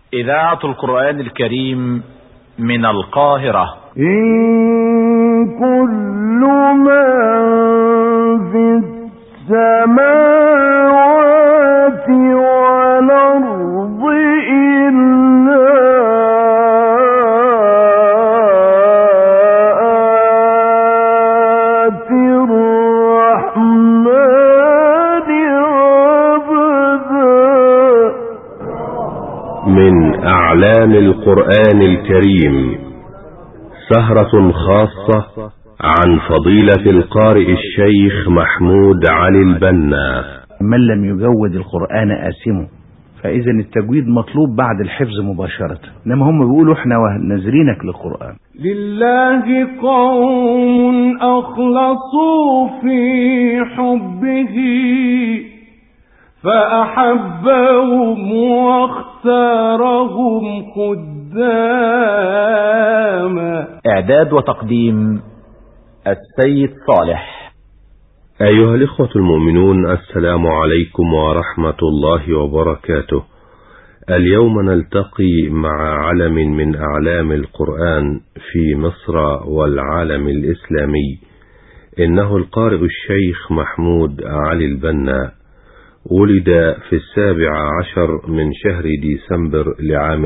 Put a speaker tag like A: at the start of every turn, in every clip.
A: إذاعة القرآن الكريم من القاهرة.
B: إن كل من في السماوات والأرض إلا آتي الرحمن عبدا.
C: من أعلام القرآن الكريم سهرة خاصة عن فضيلة القارئ الشيخ محمود علي البنا.
D: من لم يجود القرآن آثمه، فإذا التجويد مطلوب بعد الحفظ مباشرة، إنما هم بيقولوا احنا نازلينك للقرآن.
B: لله قوم أخلصوا في حبه فأحبهم واختارهم خداما.
A: إعداد وتقديم السيد صالح.
C: أيها الإخوة المؤمنون، السلام عليكم ورحمة الله وبركاته. اليوم نلتقي مع علم من أعلام القرآن في مصر والعالم الإسلامي. إنه القارئ الشيخ محمود علي البنا. ولد في 17 من شهر ديسمبر لعام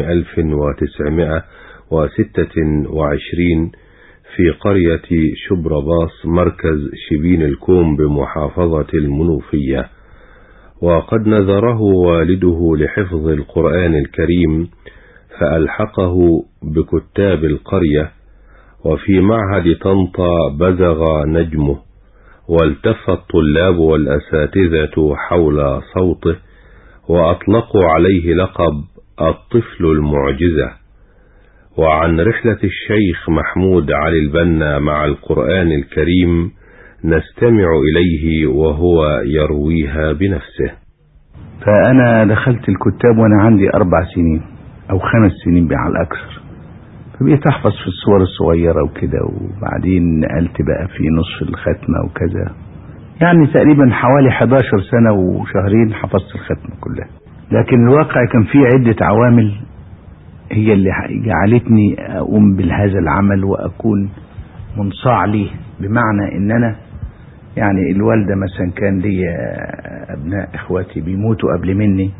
C: 1926 في قرية شبرباص مركز شبين الكوم بمحافظة المنوفية. وقد نذره والده لحفظ القرآن الكريم فألحقه بكتاب القرية، وفي معهد طنطا بزغ نجمه، والتف الطلاب والأساتذة حول صوته وأطلقوا عليه لقب الطفل المعجزة. وعن رحلة الشيخ محمود علي البنا مع القرآن الكريم نستمع إليه وهو يرويها بنفسه.
D: فأنا دخلت الكتاب وأنا عندي 4 سنين أو 5 سنين على الأكثر، فبقيت أحفظ في الصور الصغيرة وكده، وبعدين نقلت بقى في نصف الختمة وكذا، يعني تقريبا حوالي 11 سنة وشهرين حفظت الختمة كلها. لكن الواقع كان فيه عدة عوامل هي اللي جعلتني أقوم بهذا العمل وأكون منصاع ليه، بمعنى إن أنا يعني الوالدة مثلا كان لي أبناء إخواتي بيموتوا قبل مني،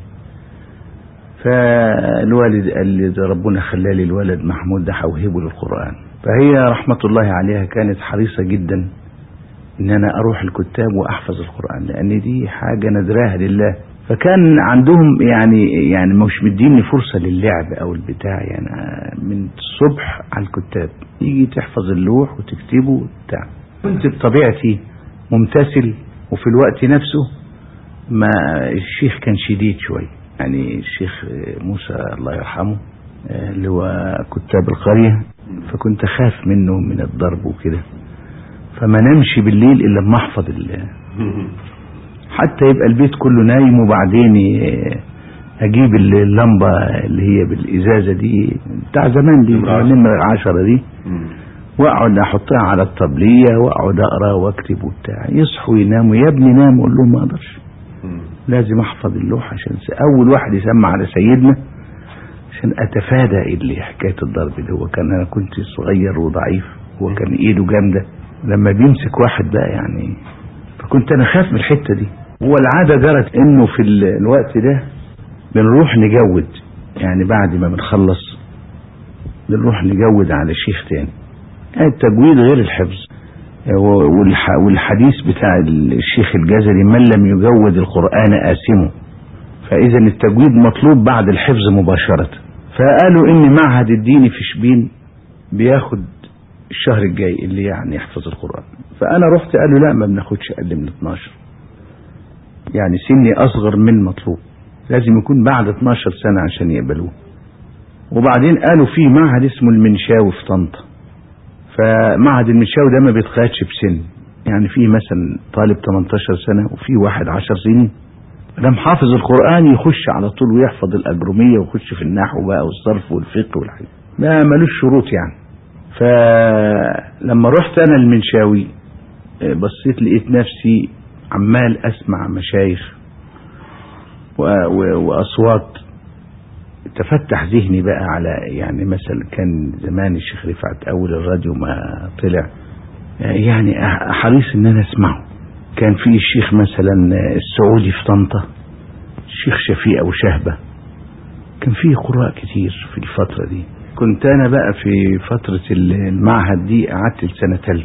D: فالوالد قال لي ربنا خلالي الولد محمود ده هوهبه للقرآن، فهي رحمة الله عليها كانت حريصة جدا إن أنا أروح الكتاب وأحفظ القرآن، لأن دي حاجة نذراها لله. فكان عندهم يعني مش مديني فرصة للعب أو البتاع، يعني من الصبح على الكتاب يجي تحفظ اللوح وتكتبه وبتاع. كنت بطبيعتي ممتثل، وفي الوقت نفسه ما الشيخ كان شديد شوي، يعني الشيخ موسى الله يرحمه اللي هو كتاب القرية، فكنت خاف منه من الضرب وكده، فما نمشي بالليل إلا لما أحفظ حتى يبقى البيت كله نايم، وبعدين أجيب اللمبة اللي هي بالإزازة دي بتاع زمان دي نمرة 10 دي، وأقعد أحطها على الطبلية وأقعد أقرأ وأكتب وبتاع. يصحوا يناموا، يا ابني نام، أقول لهم ما أقدرش، لازم أحفظ اللوح عشان أول واحد يسمع على سيدنا عشان أتفادى اللي حكاية الضرب ده. هو كان أنا كنت صغير وضعيف، هو كان إيده جامدة لما بيمسك واحد بقى يعني، فكنت أنا خاف من الحتة دي. والعادة جرت إنه في الوقت ده بنروح نجود، يعني بعد ما بنخلص بنروح نجود على شيخ تاني. التجويد غير الحفظ، والحديث بتاع الشيخ الجزري من لم يجود القرآن آثمه، فإذا التجويد مطلوب بعد الحفظ مباشرة. فقالوا إن معهد الديني في شبين بياخد الشهر الجاي اللي يعني يحفظ القرآن، فأنا رحت قالوا لا ما بناخدش أقل من 12، يعني سني أصغر من مطلوب، لازم يكون بعد 12 سنة عشان يقبلوه. وبعدين قالوا في معهد اسمه المنشاوي في طنطا، فمعهد المنشاوي ده ما بيتقيدش بسن، يعني في مثلا طالب 18 سنة وفي واحد 10 سنين لم حافظ القرآن يخش على طول ويحفظ الأجرومية ويخش في النحو بقى والصرف والفقه والحاجات، ما ملوش شروط يعني. فلما رحت أنا المنشاوي بصيت لقيت نفسي عمال أسمع مشايخ وأصوات تفتح ذهني بقى على يعني مثلا كان زمان الشيخ رفعت اول الراديو ما طلع يعني حريص ان انا اسمعه. كان في الشيخ مثلا السعودي في طنطا، الشيخ شفيق ابو شهبة، كان فيه قراء كتير في الفترة دي. كنت انا بقى في فترة المعهد دي قعدت السنة 3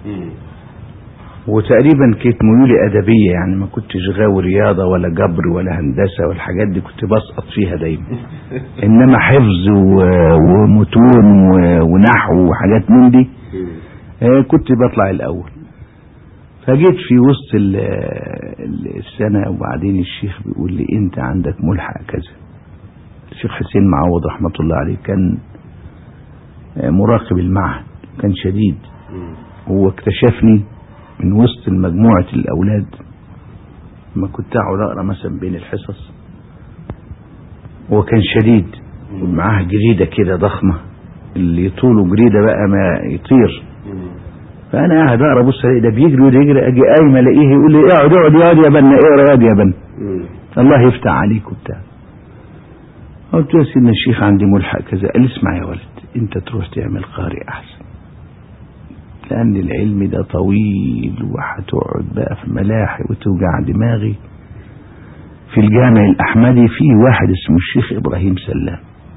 D: وتقريبا كانت ميولي ادبية، يعني ما كنتش غاوي رياضة ولا جبر ولا هندسة والحاجات دي، كنت بسقط فيها دايما. انما حفظ ومتون ونحو وحاجات من دي كنت بطلع الاول. فجيت في وسط السنة وبعدين الشيخ بيقول لي انت عندك ملحق كذا. الشيخ حسين معوض رحمة الله عليه كان مراقب المعهد، كان شديد. هو اكتشفني من وسط مجموعة الأولاد ما كنت أقعد أقرأ مثلا بين الحصص. هو كان شديد ومعاه جريدة كده ضخمة، اللي يطوله جريدة بقى ما يطير. فأنا قاعد أقرأ بص ده بيجري وده يجري، أجي قايم ألاقيه يقول لي اقعد يا بنا اقرأ يا بنا الله يفتح عليك وبتاع. قلت له سيدنا الشيخ عندي ملحق كذا. قال اسمع يا ولد انت تروح تعمل قارئ احسن، لان العلم ده طويل وهتقعد بقى في ملاحق وتوجع دماغي. في الجامع الاحمدي في واحد اسمه الشيخ ابراهيم سلام،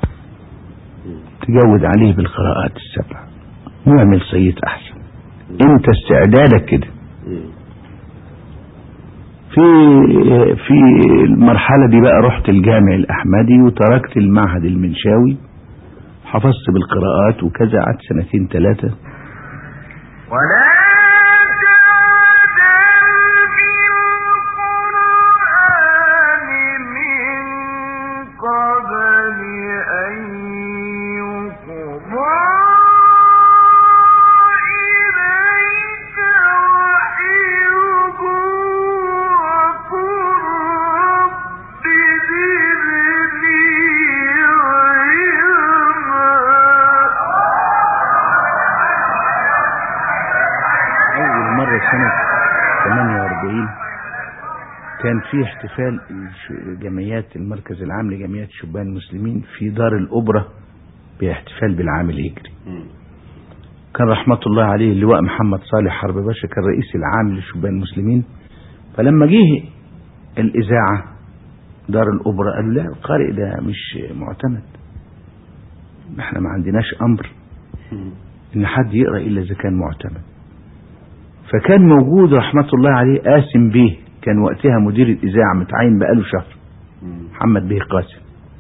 D: تجود عليه بالقراءات السبع واعمل صيت احسن، انت استعدادك كده. في المرحلة دي بقى رحت الجامع الأحمدي وتركت المعهد المنشاوي، حفظت بالقراءات وكذا، قعدت 2 3 ولا سنة 48 كان في احتفال جمعيات المركز العام لجمعيات شبان المسلمين في دار الأوبرا باحتفال بالعام الهجري. كان رحمة الله عليه اللواء محمد صالح حرب باشا كان رئيس العام لشبان المسلمين. فلما جه الإذاعة دار الأوبرا قالوا لا القارئ ده مش معتمد، احنا ما عندناش أمر إن حد يقرأ إلا إذا كان معتمد. فكان موجود رحمة الله عليه قاسم بيه، كان وقتها مدير الإذاعة متعين بقاله شهر، محمد بيه قاسم.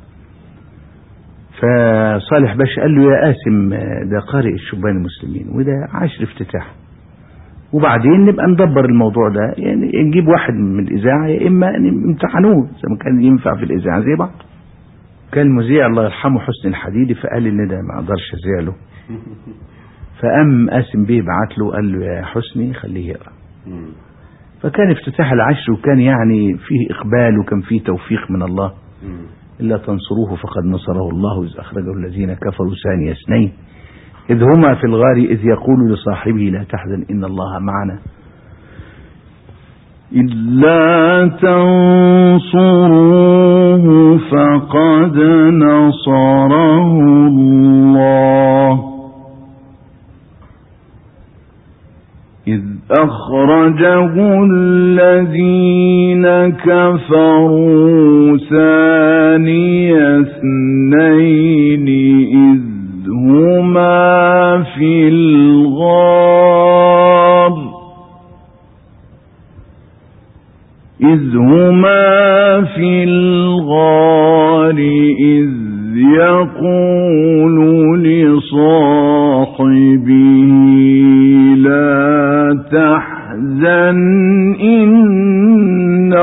D: فصالح باشا قال له يا قاسم ده قارئ الشبان المسلمين وده 10 افتتاح، وبعدين نبقى ندبر الموضوع ده، يعني نجيب واحد من الإذاعة يا إما امتحنوه إذا ما كان ينفع في الإذاعة زي بعض. كان المذيع الله يرحمه حسن الحديدي فقال إن ده ما أقدرش أذيع له. فقام قاسم بيه بعت له قال له يا حسني خليه يقرأ. فكان افتتاح العشر وكان يعني فيه إقبال وكان فيه توفيق من الله. إلا تنصروه فقد نصره الله إذ أخرجه الذين كفروا ثاني اثنين إذ هما في الغار إذ يقول لصاحبه لا تحزن إن الله معنا
B: إلا تنصروه فقد نصره الله إذ أخرجه الذين كفروا ثاني اثنين إذ هما في الغار إذ يقول لصاحبه لا تحزن إن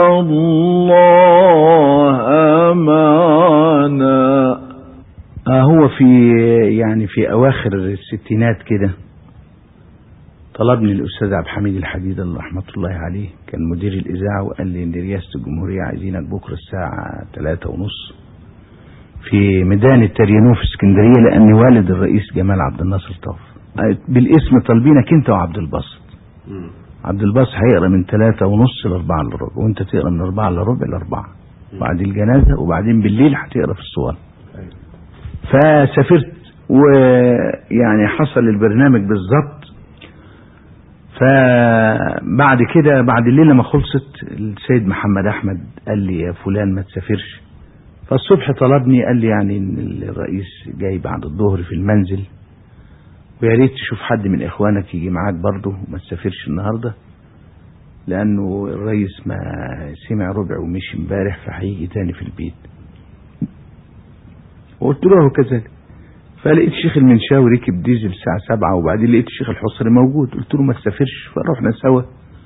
B: الله معنا.
D: هو في أواخر الستينات كده طلبني الأستاذ عبد الحميد الحديد رحمة الله عليه كان مدير الإذاعة وقال لي إن رئاسة الجمهورية عايزينك بكرة الساعة 3:30 في ميدان التريانوف في اسكندرية، لأن والد الرئيس جمال عبد الناصر توفى. بالاسم طالبينك أنت وعبد الباسط. عبد الباسط هيقرأ من 3:30 ل 4:15 وأنت تقرأ من 4:15 ل 4 بعد الجنازة، وبعدين بالليل هتقرأ في الصوان. فسافرت ويعني حصل البرنامج بالظبط. فبعد كده بعد الليلة ما خلصت السيد محمد أحمد قال لي يا فلان ما تسافرش. فالصبح طلبني قال لي يعني ان الرئيس جاي بعد الظهر في المنزل ويا ريت تشوف حد من اخوانك يجي معاك برضه وما تسافرش النهارده لانه الرئيس ما سمع ربع ومشي امبارح فهيجي تاني في البيت. وقلت له كذلك. فلقيت الشيخ المنشاوي ركب ديزل الساعة 7 وبعدين لقيت الشيخ الحصري موجود. قلت له ما تسافرش. فروحنا سوا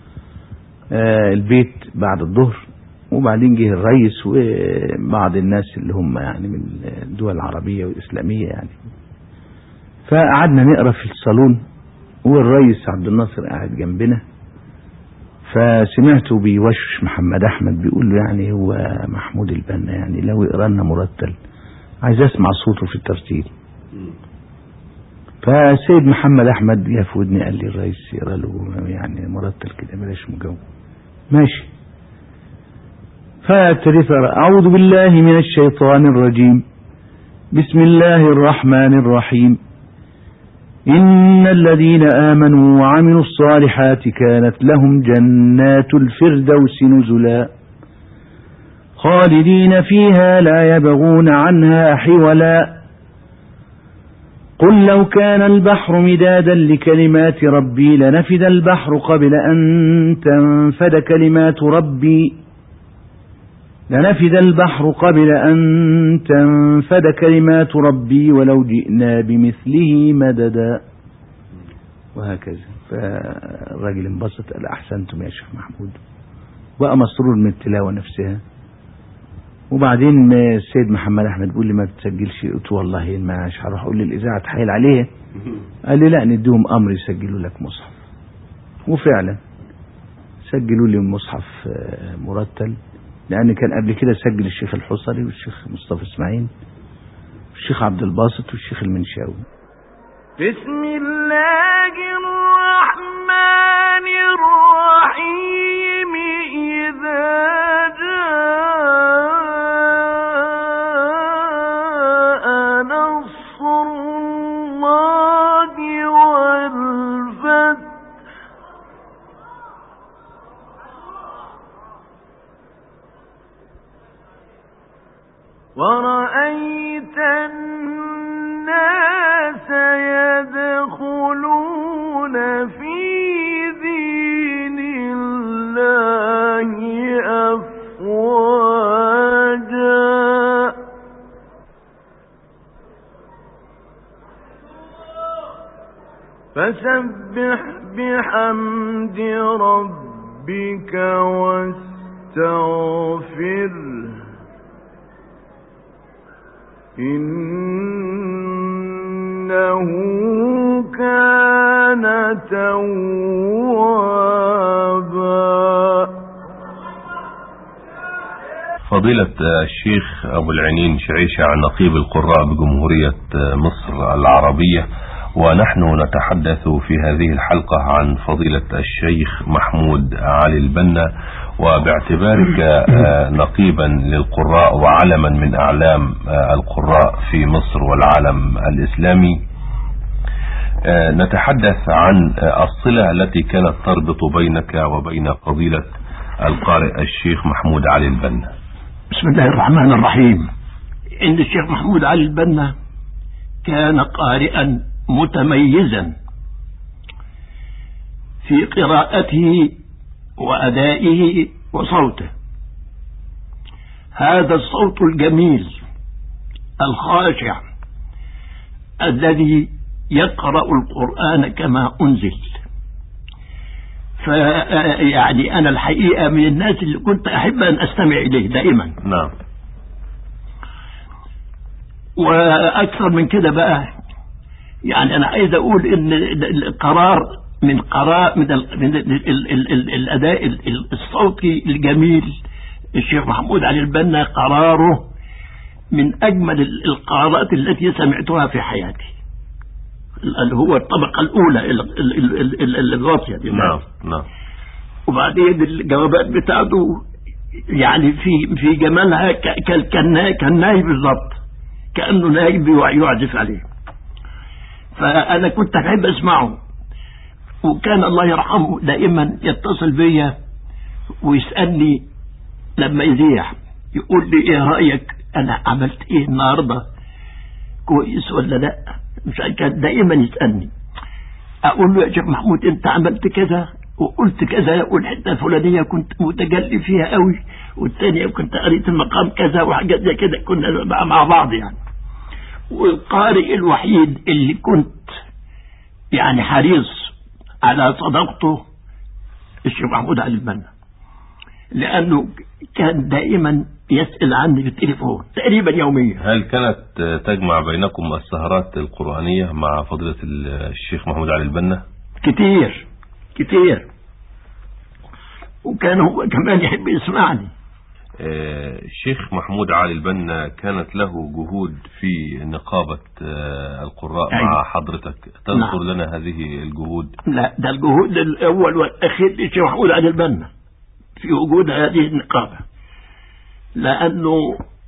D: البيت بعد الظهر وبعدين جه الرئيس وبعض الناس اللي هم يعني من الدول العربية والإسلامية يعني. فقعدنا نقرأ في الصالون والرئيس عبد الناصر قاعد جنبنا. فسمعته بيوشش محمد أحمد بيقول له يعني هو محمود البنا يعني لو يقرأ لنا مرتل عايز اسمع صوته في الترتيل. فسيد محمد أحمد جه في ودني قال لي الرئيس يقرأ له يعني مرتل كده بلاش مجاوب. ماشي. فابتديت أعوذ بالله من الشيطان الرجيم بسم الله الرحمن الرحيم إن الذين آمنوا وعملوا الصالحات كانت لهم جنات الفردوس نزلا خالدين فيها لا يبغون عنها حولا قل لو كان البحر مدادا لكلمات ربي لنفد البحر قبل أن تنفد كلمات ربي ولو جئنا بمثله مددا. وهكذا. فالراجل انبسط قال أحسنتم يا شيخ محمود وبقى مسرور من التلاوة نفسها. وبعدين السيد محمد أحمد بيقول لي ما بتسجلش. قلت والله ما هروح أقول للإذاعة تحايل عليه. قال لي لا نديهم أمر يسجلوا لك مصحف. وفعلا سجلوا لي مصحف مرتل لأن كان قبل كده سجل الشيخ الحصري والشيخ مصطفى اسماعيل والشيخ عبد الباسط والشيخ المنشاوي.
B: بسم الله الرحمن الرحيم إذا جاء نصر الله والفتح ورأيت الناس يدخلون في دين الله أفواجا فسبح بحمد ربك واستغفره إنه كان توابا.
C: فضيلة الشيخ أبو العنين شعيشة عن نقيب القراء بجمهورية مصر العربية، ونحن نتحدث في هذه الحلقة عن فضيلة الشيخ محمود علي البنا، وباعتبارك نقيبا للقراء وعلما من أعلام القراء في مصر والعالم الإسلامي، نتحدث عن الصلة التي كانت تربط بينك وبين فضيلة القارئ الشيخ محمود علي البنا.
E: بسم الله الرحمن الرحيم. إن الشيخ محمود علي البنا كان قارئا متميزا في قراءته وأدائه وصوته. هذا الصوت الجميل الخاشع الذي يقرأ القرآن كما أنزل. فيعني أنا الحقيقة من الناس اللي كنت أحب أن أستمع إليه دائما.
C: نعم.
E: وأكثر من كده بقى يعني أنا عايز أقول إن القرار من الأداء الصوتي الجميل الشيخ محمود علي البنا قراره من أجمل القرارات التي سمعتها في حياتي، اللي هو الطبقة الأولى الراقية دي.
C: نعم نعم.
E: وبعدين الجوابات بتاعته يعني في جمالها كالناي بالضبط، كأنه نايب يعزف عليه. فأنا كنت أحب أسمعه، وكان الله يرحمه دائما يتصل بي ويسألني لما يذيع، يقول لي ايه رأيك انا عملت ايه النهاردة، كويس ولا لا؟ مش كان دائما يسألني. اقول له يا شيخ محمود انت عملت كذا وقلت كذا، والحته الفلانيه كنت متجلي فيها قوي، والثانيه كنت قريت المقام كذا وحاجات زي كده، كنا مع بعض يعني. والقارئ الوحيد اللي كنت يعني حريص على صداقته الشيخ محمود علي البنا، لأنه كان دائما يسأل عني بالتليفون تقريبا يوميا.
C: هل كانت تجمع بينكم السهرات القرآنية مع فضيلة الشيخ محمود علي البنا؟
E: كتير كتير، وكان هو كمان يحب يسمعني.
C: الشيخ محمود علي البنا كانت له جهود في نقابة القراء مع حضرتك، تذكر لنا هذه الجهود؟
E: لا، ده الجهود الأول والأخير للشيخ محمود علي البنا في وجود هذه النقابة، لأنه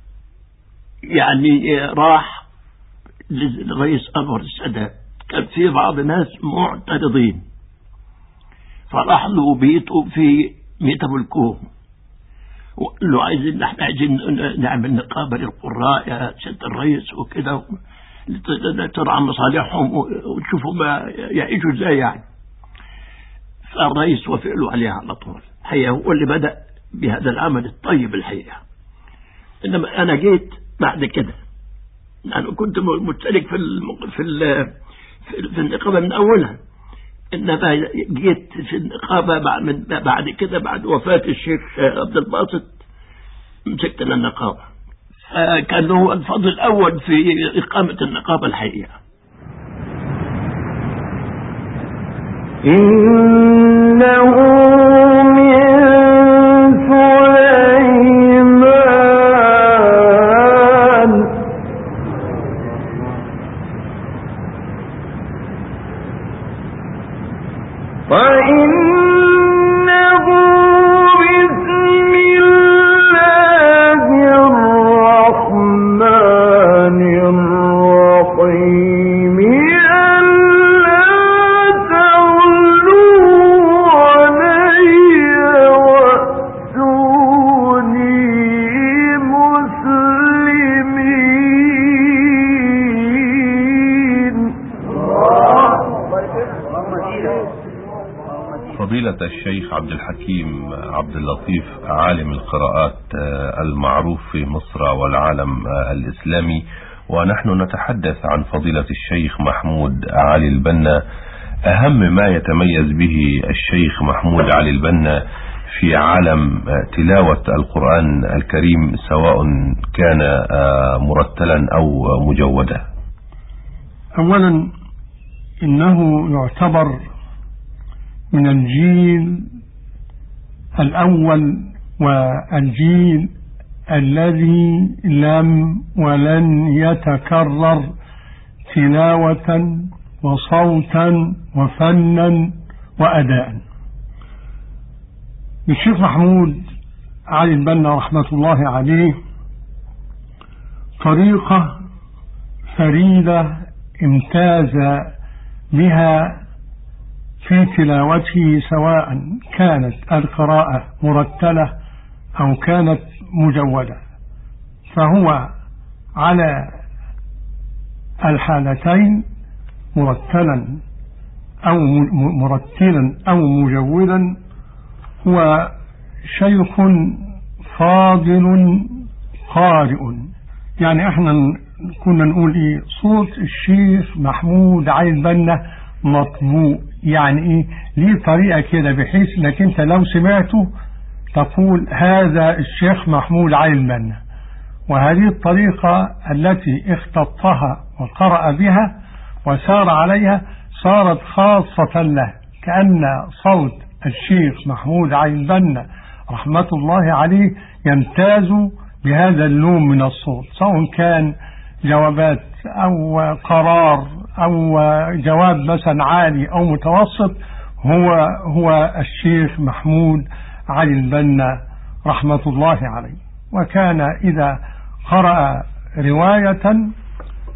E: يعني راح للرئيس أنور السادات، كان في بعض الناس معترضين، فراح له بيته في ميت أبو الكوم وقال له عايزين نعمل نقابة للقراء يا سيادة الرئيس وكده، ترعى مصالحهم وتشوفوا ما يعيشوا ازاي يعني. فالرئيس وافق له عليها على طول. الحقيقة هو اللي بدأ بهذا العمل الطيب الحقيقة. إنما أنا جيت بعد كده، أنا كنت مشترك في النقابة من أولها، إنما جيت في النقابة بعد كده بعد وفاة الشيخ عبد الباسط مسكت النقابة. كان هو الفضل الأول في إقامة النقابة الحقيقة.
B: إنه من سليمان وإنه بسم الله الرحمن الرحيم ألا تعلوا علي وأتوني مسلمين.
C: فضيلة الشيخ عبد الحكيم عبد اللطيف، عالم القراءات المعروف في مصر والعالم الإسلامي، ونحن نتحدث عن فضيلة الشيخ محمود علي البنا. أهم ما يتميز به الشيخ محمود علي البنا في عالم تلاوة القرآن الكريم، سواء كان مرتلا أو مجودا؟
F: أولا إنه يعتبر من الجيل الأول والجيل الذي لم ولن يتكرر تلاوة وصوتا وفنا وأداء. الشيخ محمود علي البنا رحمة الله عليه طريقة فريدة امتاز بها في تلاوته، سواء كانت القراءة مرتلة أو كانت مجودة، فهو على الحالتين مرتلا أو مجودا هو شيخ فاضل قارئ. يعني احنا كنا نقول ايه، صوت الشيخ محمود علي البنا مطبوع، يعني ايه، ليه طريقة كده بحيث انك انت لو سمعته تقول هذا الشيخ محمود علي البنا. وهذه الطريقة التي اختطها وقرأ بها وسار عليها صارت خاصة له، كأن صوت الشيخ محمود علي البنا رحمة الله عليه يمتاز بهذا اللون من الصوت، سواء كان جوابات أو قرار أو جواب مثلا عالي أو متوسط، هو الشيخ محمود علي البنا رحمة الله عليه. وكان إذا قرأ رواية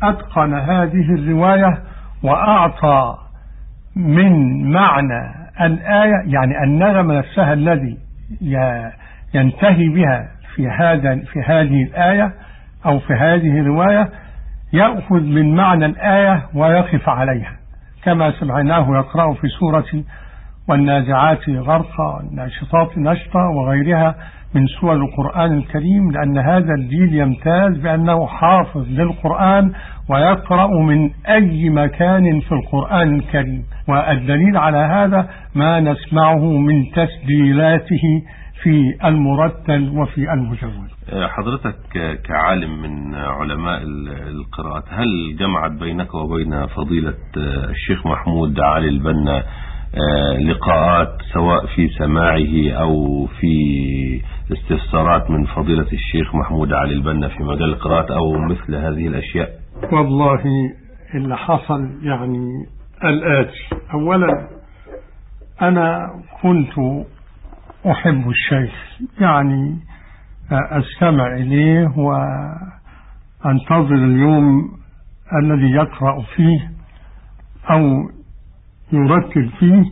F: أتقن هذه الرواية وأعطى من معنى الآية، يعني النغم نفسها الذي ينتهي بها في هذه الآية أو في هذه الرواية، يأخذ من معنى الآية ويقف عليها، كما سمعناه يقرأ في سورة والنازعات غرقا والناشطات نشطا وغيرها من سور القرآن الكريم، لأن هذا الجيل يمتاز بأنه حافظ للقرآن ويقرأ من أي مكان في القرآن الكريم. والدليل على هذا ما نسمعه من تسجيلاته في المرتل وفي المجود.
C: حضرتك كعالم من علماء القراءة، هل جمعت بينك وبين فضيلة الشيخ محمود علي البنا لقاءات سواء في سماعه أو في استفسارات من فضيلة الشيخ محمود علي البنا في مجال القراءة أو مثل هذه الأشياء؟
F: والله اللي حصل يعني الآتي: أولا أنا كنت أحب الشيخ، يعني أستمع إليه وأنتظر اليوم الذي يقرأ فيه أو يرتل فيه،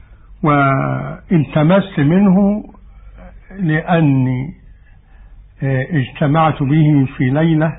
F: والتمست منه لأني اجتمعت به في ليلة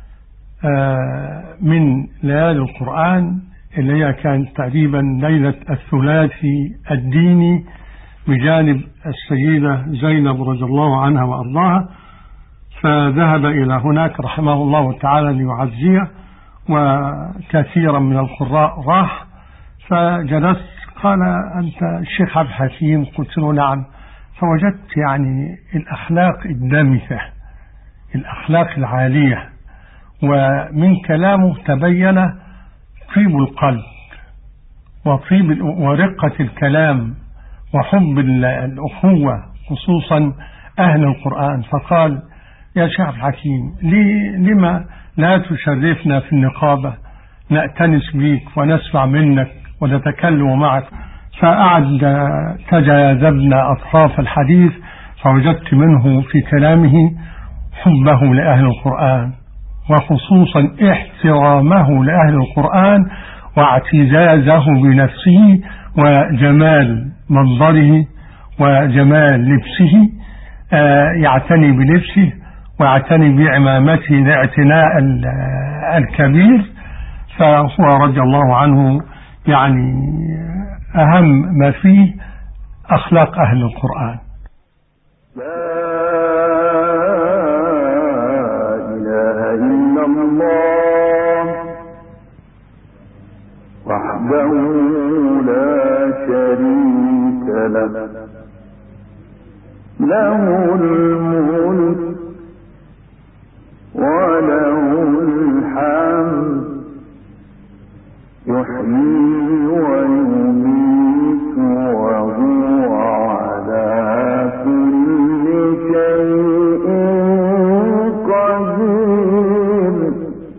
F: من ليالي القرآن اللي هي كانت تقريبا ليلة الثلاثي الديني بجانب السيدة زينب رضي الله عنها وأرضاها، فذهب إلى هناك رحمه الله تعالى ليعزيه، وكثيرا من القراء راح. فجلست، قال: أنت الشيخ عبد الحكيم؟ قلت له: نعم. فوجدت يعني الأخلاق الدامثة، الأخلاق العالية، ومن كلامه تبين طيب القلب ورقة الكلام وحب الأخوة خصوصا أهل القرآن. فقال: يا شيخ الحكيم، لما لا تشرفنا في النقابة، نأتنس بيك ونسمع منك ونتكلم معك. فأعد تجاذبنا أطراف الحديث، فوجدت منه في كلامه حبه لأهل القرآن، وخصوصا احترامه لأهل القرآن واعتزازه بنفسه وجمال منظره وجمال لبسه، يعتني بلبسه ويعتني بعمامته الاعتناء الكبير. فهو رضي الله عنه يعني أهم ما فيه أخلاق أهل القرآن.
B: لا إله إلا الله وحده لا شريك له، له الملك وله الحمد، يحيي ويميت وهو على كل شيء قدير.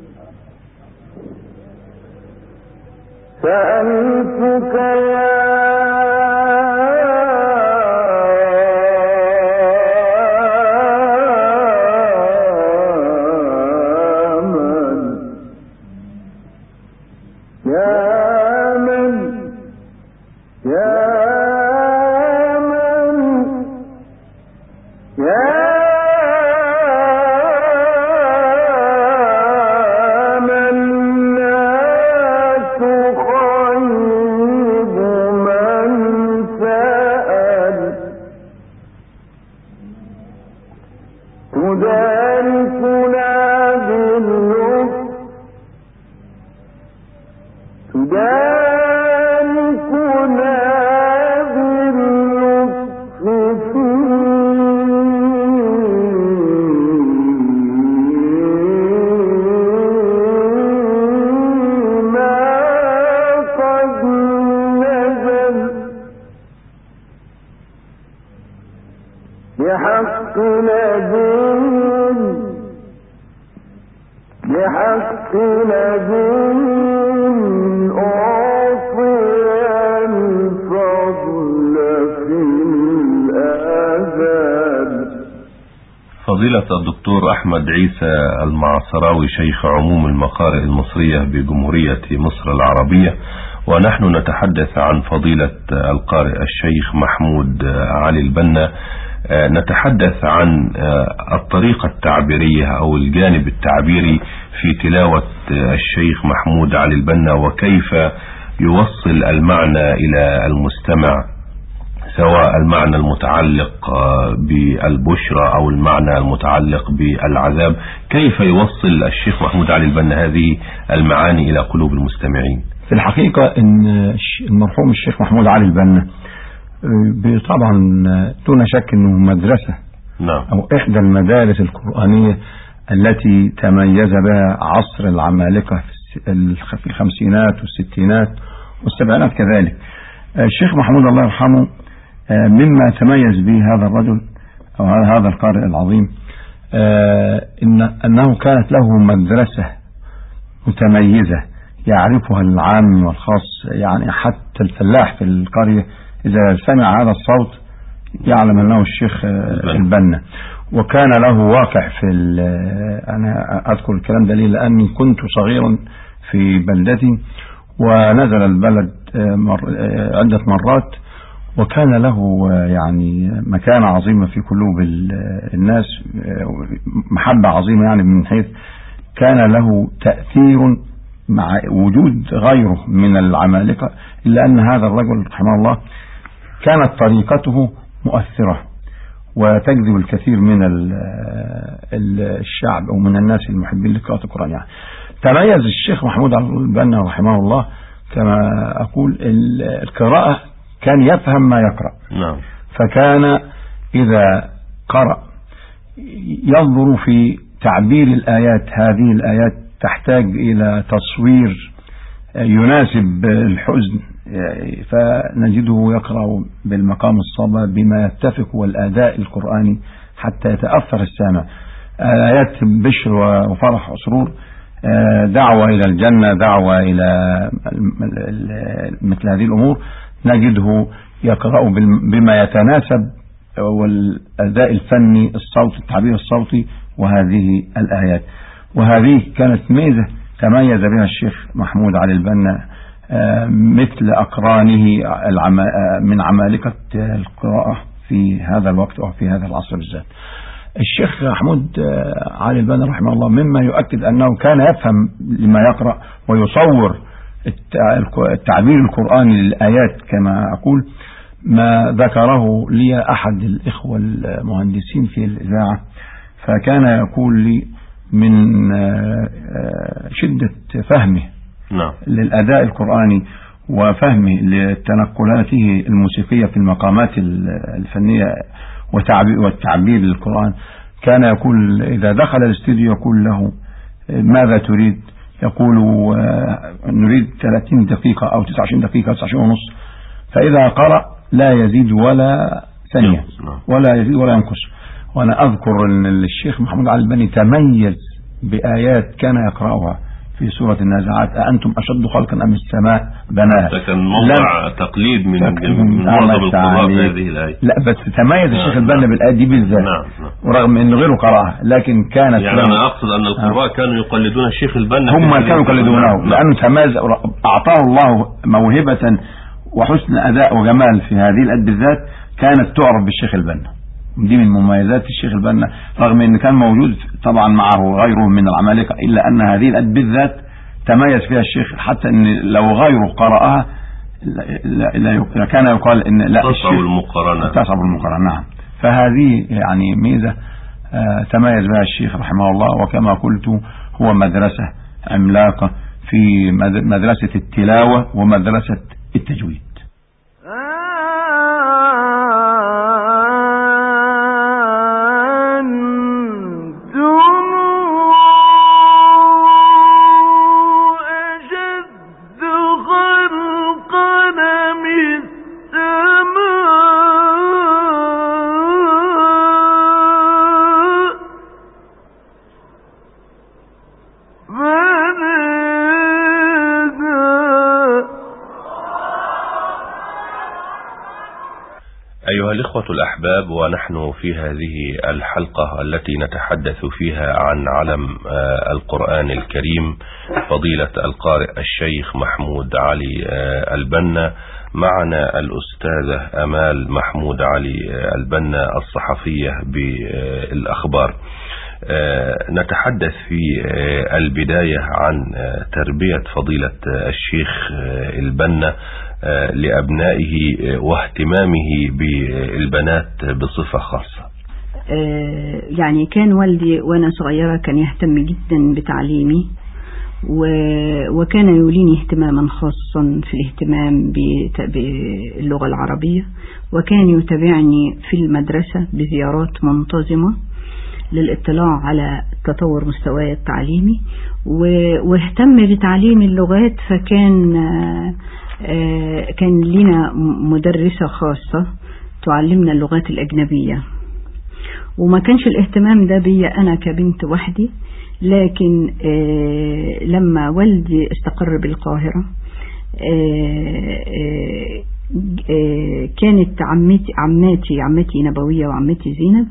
B: سألتك يا
C: فضيلة الدكتور أحمد عيسى المعصراوي، شيخ عموم المقارئ المصرية بجمهورية مصر العربية، ونحن نتحدث عن فضيلة القارئ الشيخ محمود علي البنا. نتحدث عن الطريقة التعبيرية أو الجانب التعبيري في تلاوة الشيخ محمود علي البنا، وكيف يوصل المعنى إلى المستمع، سواء المعنى المتعلق بالبشرى أو المعنى المتعلق بالعذاب. كيف يوصل الشيخ محمود علي البنا هذه المعاني إلى قلوب المستمعين؟
G: في الحقيقة إن المرحوم الشيخ محمود علي البنا طبعا دون شك أنه مدرسة،
C: نعم،
G: أو إحدى المدارس القرآنية التي تميز بها عصر العمالقة في الخمسينات والستينات والسبعينات كذلك. الشيخ محمود الله يرحمه مما تميز به هذا الرجل أو هذا القارئ العظيم أنه كانت له مدرسة متميزة يعرفها العام والخاص. يعني حتى الفلاح في القرية إذا سمع هذا الصوت يعلم أنه الشيخ البنا. وكان له واقع في أنا أذكر الكلام ده لأني كنت صغيرا في بلدتي ونزل البلد عدة مرات، وكان له يعني مكانة عظيمة في قلوب الناس، محبة عظيمة، يعني من حيث كان له تأثير مع وجود غيره من العمالقة، إلا أن هذا الرجل رحمه الله كانت طريقته مؤثرة وتجذب الكثير من الشعب أو من الناس المحبين لقراءة القرآن. يعني تميز الشيخ محمود علي البنا رحمه الله كما أقول القراءة، كان يفهم ما يقرأ.
C: نعم.
G: فكان إذا قرأ ينظر في تعبير الآيات، هذه الآيات تحتاج إلى تصوير يناسب الحزن، فنجده يقرأ بالمقام الصبا بما يتفق والأداء القرآني حتى يتأثر السامع. آيات بشر وفرح وسرور، دعوة إلى الجنة، دعوة إلى مثل هذه الأمور، نجده يقرأ بما يتناسب والأداء الفني الصوتي، التعبير الصوتي، وهذه الآيات. وهذه كانت ميزة تميز بها الشيخ محمود علي البنا مثل أقرانه من عمالقة القراءة في هذا الوقت أو في هذا العصر بالذات. الشيخ محمود علي البنا رحمه الله مما يؤكد أنه كان يفهم لما يقرأ ويصور التعبير القرآني للآيات كما أقول. ما ذكره لي أحد الإخوة المهندسين في الإذاعة، فكان يقول لي من شدة فهمه للأداء القرآني وفهمه لتنقلاته الموسيقية في المقامات الفنية والتعبير للقرآن، كان يقول إذا دخل الاستوديو يقول له ماذا تريد؟ يقول نريد 30 دقيقة أو 29 دقيقة 29 ونص. فإذا قرأ لا يزيد ولا ثانية، ولا يزيد ولا ينقص. وأنا أذكر أن الشيخ محمود علي البنا تميز بآيات كان يقرأها في سورة النازعات: أأنتم أشد خلقا أم السماء بناها.
C: ده كان موضع تقليد من معظم القراء في هذه الآية.
G: لا بس تميز الشيخ البنا بالآية دي بالذات، ورغم أن غيره قرأها لكن كانت
C: يعني أنا أقصد أن القراء كانوا يقلدون الشيخ البنا،
G: هم كانوا يقلدونه لأنه تميز، أعطاه الله موهبة وحسن أداء وجمال في هذه الآية بالذات كانت تعرف بالشيخ البنا. دي من مميزات الشيخ البنا، رغم ان كان موجود طبعا معه غيره من العمالقة، الا ان هذه الآية بالذات تميز فيها الشيخ، حتى ان لو غيره قرأها كان يقال ان لا
C: تصعب المقارنة.
G: نعم. فهذه يعني ميزة تميز بها الشيخ رحمه الله. وكما قلت هو مدرسة عملاقة في مدرسة التلاوة ومدرسة التجويد.
C: أيها الإخوة الأحباب، ونحن في هذه الحلقة التي نتحدث فيها عن علم القرآن الكريم فضيلة القارئ الشيخ محمود علي البنا، معنا الأستاذة أمال محمود علي البنا الصحفية بالأخبار. نتحدث في البداية عن تربية فضيلة الشيخ البنا لأبنائه واهتمامه بالبنات بصفة خاصة.
H: يعني كان والدي وأنا صغيرة كان يهتم جدا بتعليمي، وكان يوليني اهتماما خاصا في الاهتمام باللغة العربية، وكان يتابعني في المدرسة بزيارات منتظمة للاطلاع على تطور مستواي التعليمي، واهتم بتعليم اللغات. فكان كان لنا مدرسة خاصة تعلمنا اللغات الأجنبية، وما كانش الاهتمام ده بي أنا كبنت وحدي، لكن لما والدي استقر بالقاهرة كانت عمتي نبوية وعمتي زينب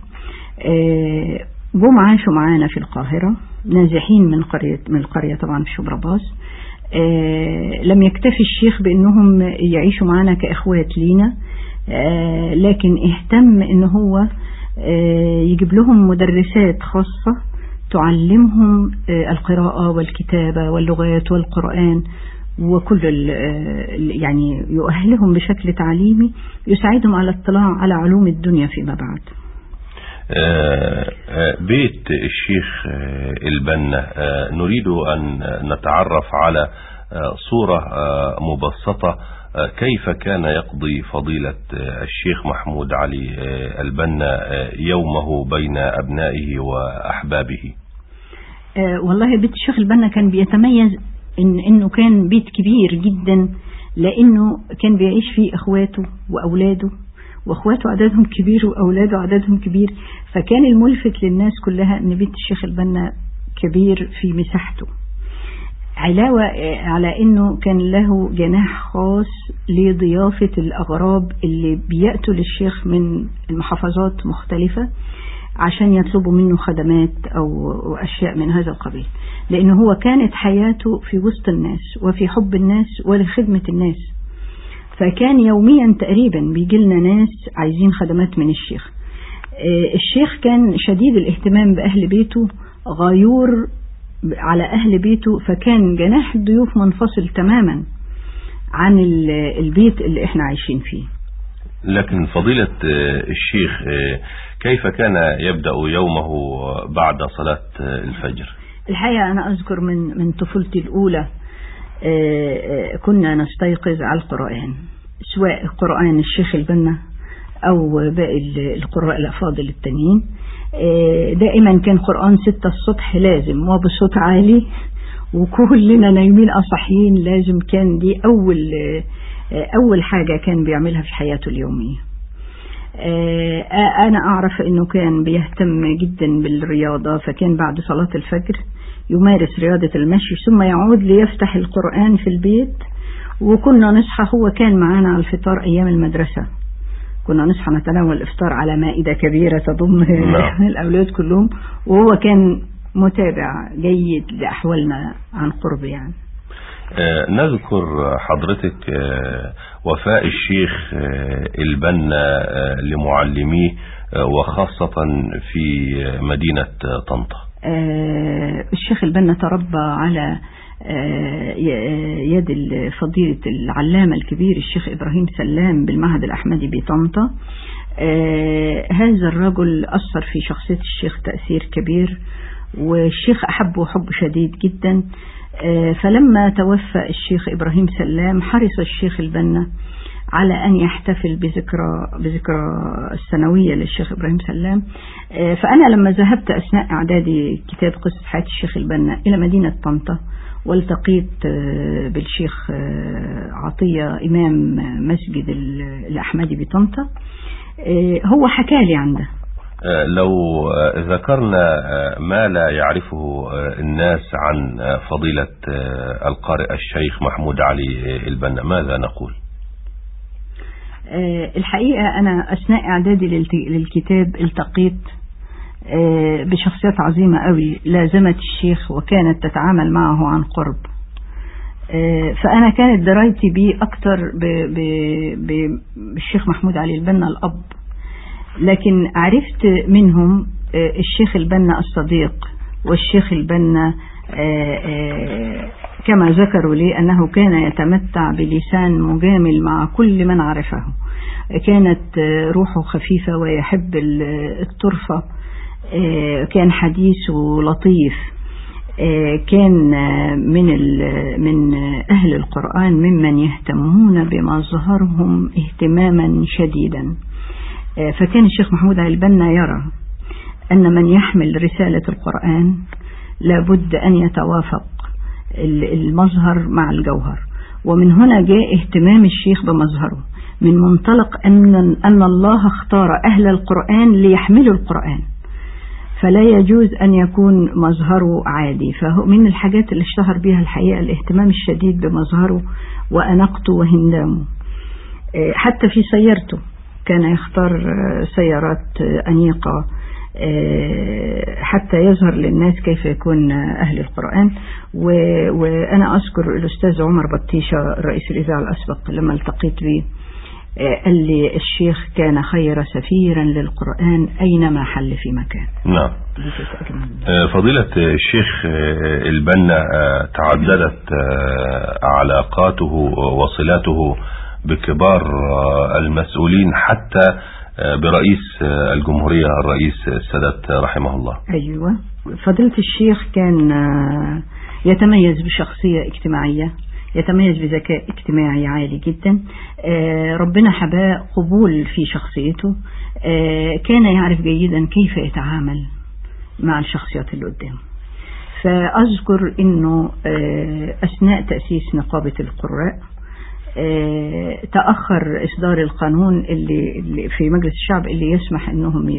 H: جم عاشوا معانا في القاهرة، نازحين من القرية طبعا في شبرباص. لم يكتفي الشيخ بأنهم يعيشوا معنا كإخوات لينا، لكن اهتم أنه هو يجيب لهم مدرسات خاصة تعلمهم القراءة والكتابة واللغات والقرآن، وكل يعني يؤهلهم بشكل تعليمي يساعدهم على الاطلاع على علوم الدنيا فيما بعد.
C: بيت الشيخ البنا، نريد أن نتعرف على صورة مبسطة كيف كان يقضي فضيلة الشيخ محمود علي البنا يومه بين أبنائه وأحبابه.
H: والله بيت الشيخ البنا كان بيتميز إنه كان بيت كبير جدا، لأنه كان بيعيش فيه أخواته وأولاده، واخواته عددهم كبير واولاده عددهم كبير، فكان الملفت للناس كلها ان بيت الشيخ البنا كبير في مساحته، علاوة على انه كان له جناح خاص لضيافة الاغراب اللي بيأتوا للشيخ من المحافظات مختلفة عشان يطلبوا منه خدمات او اشياء من هذا القبيل، لانه هو كانت حياته في وسط الناس وفي حب الناس ولخدمة الناس. فكان يوميا تقريبا بيجي لنا ناس عايزين خدمات من الشيخ. الشيخ كان شديد الاهتمام بأهل بيته، غيور على أهل بيته، فكان جناح الضيوف منفصل تماما عن البيت اللي احنا عايشين فيه.
C: لكن فضيلة الشيخ كيف كان يبدأ يومه بعد صلاة الفجر؟
H: الحقيقة أنا أذكر من طفولتي الأولى كنا نستيقظ على القرآن، سواء قرآن الشيخ البنا أو باقي القراء الأفاضل التانيين. دائما كان قرآن 6 الصبح لازم وبصوت عالي، وكلنا نايمين أصحيين لازم. كان دي أول حاجة كان بيعملها في حياته اليومية. أنا أعرف أنه كان بيهتم جدا بالرياضة، فكان بعد صلاة الفجر يمارس رياضة المشي ثم يعود ليفتح القرآن في البيت، وكنا نصحى، هو كان معانا على الفطار أيام المدرسة، كنا نصحى نتناول الإفطار على مائدة كبيرة تضم الأولاد كلهم، وهو كان متابع جيد لأحوالنا عن قرب يعني.
C: نذكر حضرتك وفاء الشيخ البنا لمعلميه وخاصة في مدينة طنطا.
H: الشيخ البنا تربى على يد فضيلة العلامة الكبير الشيخ إبراهيم سلام بالمعهد الأحمدي بطنطا. هذا الرجل أثر في شخصية الشيخ تأثير كبير، والشيخ أحبه حب شديد جدا. فلما توفى الشيخ إبراهيم سلام حرص الشيخ البنا على أن يحتفل بذكرى السنوية للشيخ إبراهيم سلام. فأنا لما ذهبت أثناء إعدادي كتاب قصة حياة الشيخ البنا إلى مدينة طنطا، والتقيت بالشيخ عطية إمام مسجد الأحمدي بطنطا، هو حكى لي عنده.
C: لو ذكرنا ما لا يعرفه الناس عن فضيلة القارئ الشيخ محمود علي البنا ماذا نقول؟
H: الحقيقة أنا أثناء إعدادي للكتاب التقيت بشخصيات عظيمة قوي لازمت الشيخ وكانت تتعامل معه عن قرب. فأنا كانت درايتي بيه أكتر بالشيخ محمود علي البنا الأب، لكن عرفت منهم الشيخ البنا الصديق والشيخ البنا كما ذكروا لي أنه كان يتمتع بلسان مجامل مع كل من عرفه، كانت روحه خفيفة ويحب الطرفة، كان حديثه لطيف، كان من أهل القرآن ممن يهتمون بمظهرهم اهتماما شديدا. فكان الشيخ محمود علي البنا يرى أن من يحمل رسالة القرآن لابد أن يتوافق المظهر مع الجوهر، ومن هنا جاء اهتمام الشيخ بمظهره من منطلق أن الله اختار أهل القرآن ليحملوا القرآن، فلا يجوز أن يكون مظهره عادي. فهو من الحاجات اللي اشتهر بها الحقيقة الاهتمام الشديد بمظهره وأناقته وهندامه. حتى في سيارته كان يختار سيارات أنيقة حتى يظهر للناس كيف يكون أهل القرآن. وأنا أذكر الأستاذ عمر بطيشة رئيس الإذاعة الأسبق لما التقيت به قال لي الشيخ كان خير سفيرا للقرآن أينما حل في مكان.
C: نعم. فضيلة الشيخ البنا تعددت علاقاته وصلاته بكبار المسؤولين حتى برئيس الجمهورية الرئيس السادات رحمه الله.
H: أيوة، فضيلة الشيخ كان يتميز بشخصية اجتماعية، يتميز بذكاء اجتماعي عالي جدا، ربنا حباه قبول في شخصيته، كان يعرف جيدا كيف يتعامل مع الشخصيات اللي قدامه. فأذكر أنه أثناء تأسيس نقابة القراء تأخر إصدار القانون اللي في مجلس الشعب اللي يسمح أنهم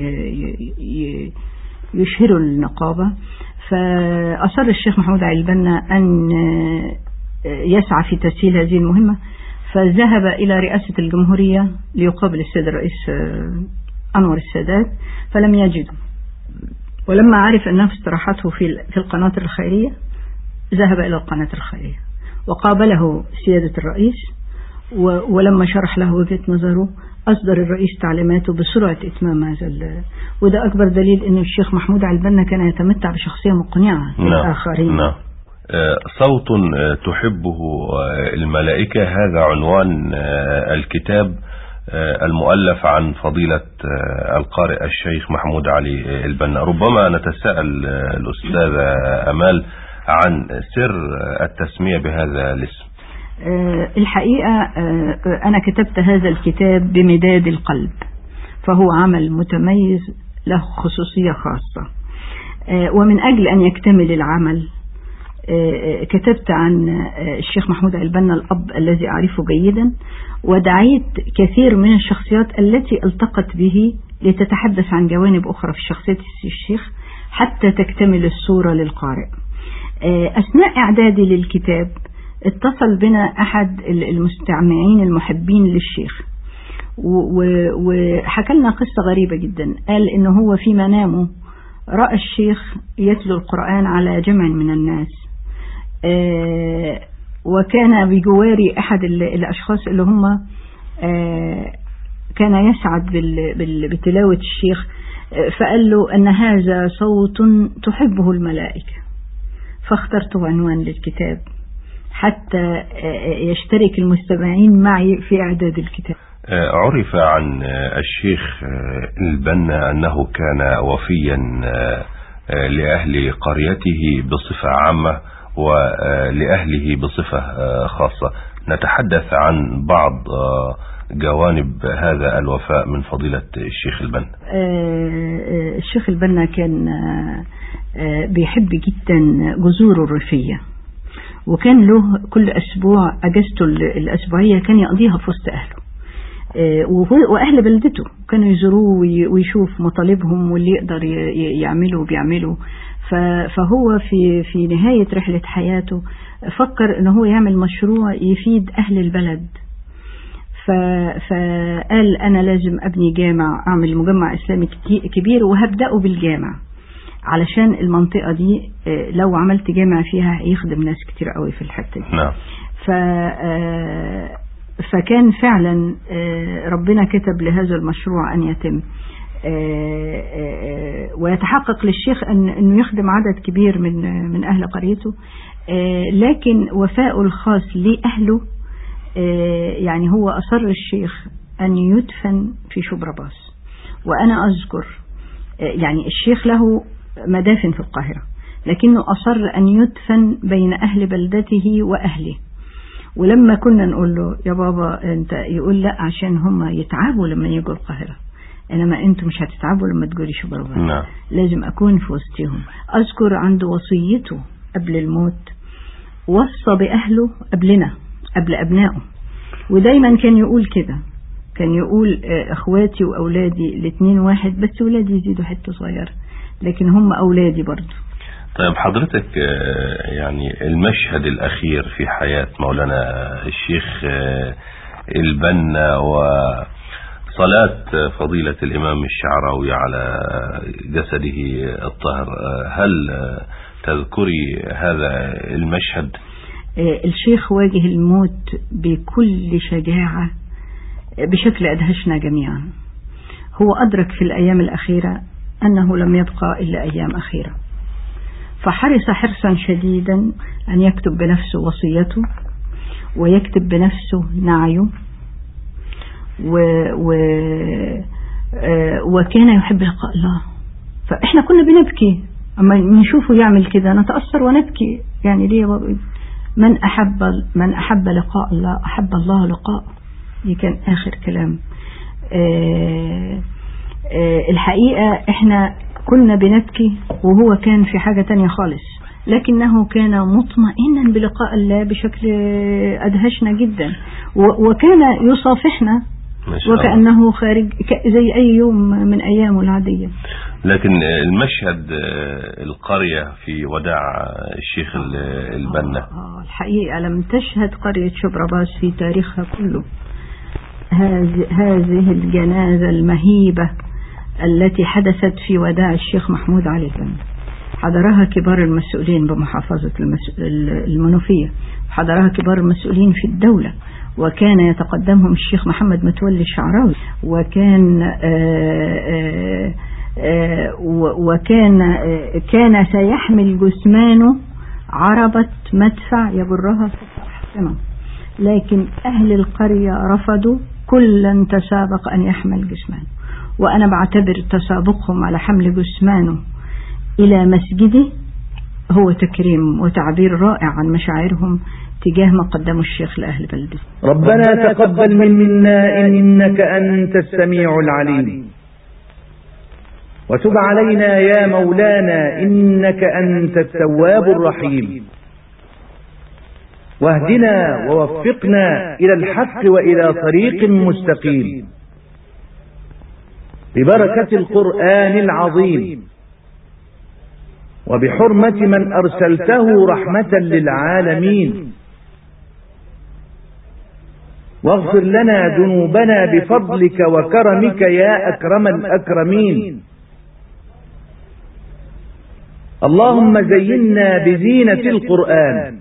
H: يشهروا النقابة، فأصر الشيخ محمود علي البنا أن يسعى في تسهيل هذه المهمة، فذهب إلى رئاسة الجمهورية ليقابل السيد الرئيس أنور السادات فلم يجده، ولما عرف أنه في استراحته في القناة الخيرية ذهب إلى القناة الخيرية وقابله سيادة الرئيس، ولما شرح له وجهة نظره أصدر الرئيس تعليماته بسرعة إتمام هذا وده أكبر دليل أن الشيخ محمود علي البنا كان يتمتع بشخصية مقنعة للآخرين.
C: نعم. صوت تحبه الملائكة، هذا عنوان الكتاب المؤلف عن فضيلة القارئ الشيخ محمود علي البنا. ربما نتساءل الأستاذة أمال عن سر التسمية بهذا الاسم.
H: الحقيقة أنا كتبت هذا الكتاب بمداد القلب، فهو عمل متميز له خصوصية خاصة، ومن أجل أن يكتمل العمل كتبت عن الشيخ محمود علي البنا الأب الذي أعرفه جيدا، ودعيت كثير من الشخصيات التي التقت به لتتحدث عن جوانب أخرى في شخصية الشيخ حتى تكتمل الصورة للقارئ. أثناء إعدادي للكتاب اتصل بنا أحد المستمعين المحبين للشيخ وحكى لنا قصة غريبة جدا. قال إنه هو في منامه رأى الشيخ يتلو القرآن على جمع من الناس، وكان بجواري أحد الأشخاص اللي هم كان يسعد بتلاوة الشيخ، فقال له أن هذا صوت تحبه الملائكة، فاخترته عنوان للكتاب حتى يشترك المستمعين معي في إعداد الكتاب.
C: عرف عن الشيخ البنا أنه كان وفيا لأهل قريته بصفة عامة ولأهله بصفة خاصة. نتحدث عن بعض جوانب هذا الوفاء من فضيلة الشيخ البنا.
H: الشيخ البنا كان بيحب جدا جذوره الريفية، وكان له كل أسبوع أجازته الأسبوعية كان يقضيها في وسط أهله وأهل بلدته، كانوا يزوروه ويشوف مطالبهم واللي يقدر يعمله بيعمله. فهو في نهاية رحلة حياته فكر أنه هو يعمل مشروع يفيد أهل البلد، فقال أنا لازم أبني جامع، أعمل مجمع إسلامي كبير وهبدأه بالجامع، علشان المنطقة دي لو عملت جامع فيها هيخدم ناس كتير قوي في الحتة دي.
C: نعم.
H: فكان فعلا ربنا كتب لهذا المشروع أن يتم ويتحقق للشيخ أنه يخدم عدد كبير من أهل قريته، لكن وفاء الخاص لأهله يعني هو أصر الشيخ أن يدفن في شبرباص. وأنا أذكر يعني الشيخ له مدافن في القاهرة، لكنه أصر أن يدفن بين أهل بلدته وأهله. ولما كنا نقول له يا بابا أنت، يقول لا عشان هم يتعبوا لما يجوا القاهرة، إنما أنتم مش هتتعبوا لما تقولي شبرباص، لازم أكون في وسطهم. أذكر عنده وصيته قبل الموت، وصى بأهله قبلنا قبل أبنائه، ودايما كان يقول كده، كان يقول أخواتي وأولادي الاثنين واحد، بس أولادي يزيدوا حتة صغيرة لكن هم أولادي برضو.
C: طيب حضرتك يعني المشهد الأخير في حياة مولانا الشيخ البنا وصلاة فضيلة الإمام الشعراوي على جسده الطاهر، هل تذكري هذا المشهد؟
H: الشيخ واجه الموت بكل شجاعة بشكل أدهشنا جميعا. هو أدرك في الأيام الأخيرة أنه لم يبقى إلا أيام أخيرة، فحرص حرصا شديدا أن يكتب بنفسه وصيته ويكتب بنفسه نعيه، وكان يحب لقاء الله. فإحنا كنا بنبكي أما نشوفه يعمل كده، نتأثر ونبكي. يعني ليه من أحب لقاء الله أحب الله لقاء. دي كان آخر كلام. الحقيقة إحنا كنا بنبكي وهو كان في حاجة تانية خالص، لكنه كان مطمئنا بلقاء الله بشكل أدهشنا جدا، وكان يصافحنا وكأنه خارج زي أي يوم من أيامه العادية.
C: لكن المشهد القرية في وداع الشيخ البنا،
H: الحقيقة لم تشهد قرية شبرباص في تاريخها كله هذه الجنازة المهيبة التي حدثت في وداع الشيخ محمود علي البنا. حضرها كبار المسؤولين بمحافظة المنوفية، حضرها كبار المسؤولين في الدولة، وكان يتقدمهم الشيخ محمد متولي الشعراوي، وكان سيحمل جثمانه عربة مدفع يجرها حسنا، لكن أهل القرية رفضوا، كلا تسابق أن يحمل جثمانه. وأنا بعتبر تسابقهم على حمل جثمانه إلى مسجده هو تكريم وتعبير رائع عن مشاعرهم تجاه ما قدمه الشيخ لأهل بلده.
D: ربنا تقبل منا إنك أنت السميع العليم، وتب علينا يا مولانا إنك أنت التواب الرحيم، واهدنا ووفقنا إلى الحق وإلى طريق مستقيم ببركة القرآن العظيم وبحرمة من أرسلته رحمة للعالمين، واغفر لنا ذنوبنا بفضلك وكرمك يا أكرم الأكرمين. اللهم زينا بزينة القرآن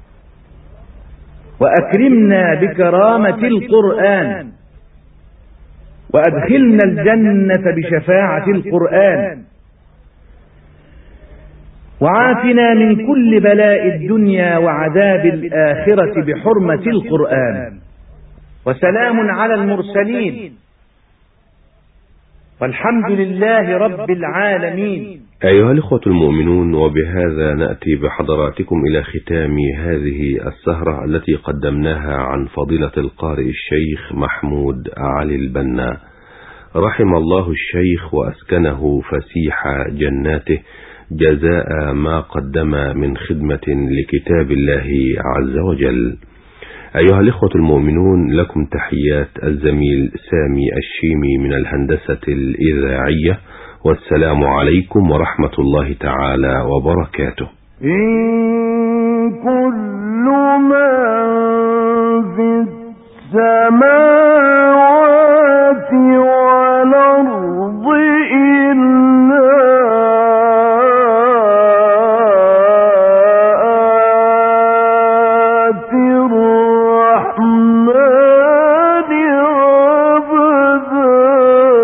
D: وأكرمنا بكرامة القرآن وأدخلنا الجنة بشفاعة القرآن، وعافنا من كل بلاء الدنيا وعذاب الآخرة بحرمة القرآن. وسلام على المرسلين والحمد لله رب العالمين.
C: أيها الإخوة المؤمنون، وبهذا نأتي بحضراتكم إلى ختام هذه السهرة التي قدمناها عن فضيلة القارئ الشيخ محمود علي البنا، رحم الله الشيخ وأسكنه فسيح جناته جزاء ما قدم من خدمة لكتاب الله عز وجل. أيها الإخوة المؤمنون، لكم تحيات الزميل سامي الشيمي من الهندسة الإذاعية، والسلام عليكم ورحمة الله تعالى وبركاته.
B: إن كل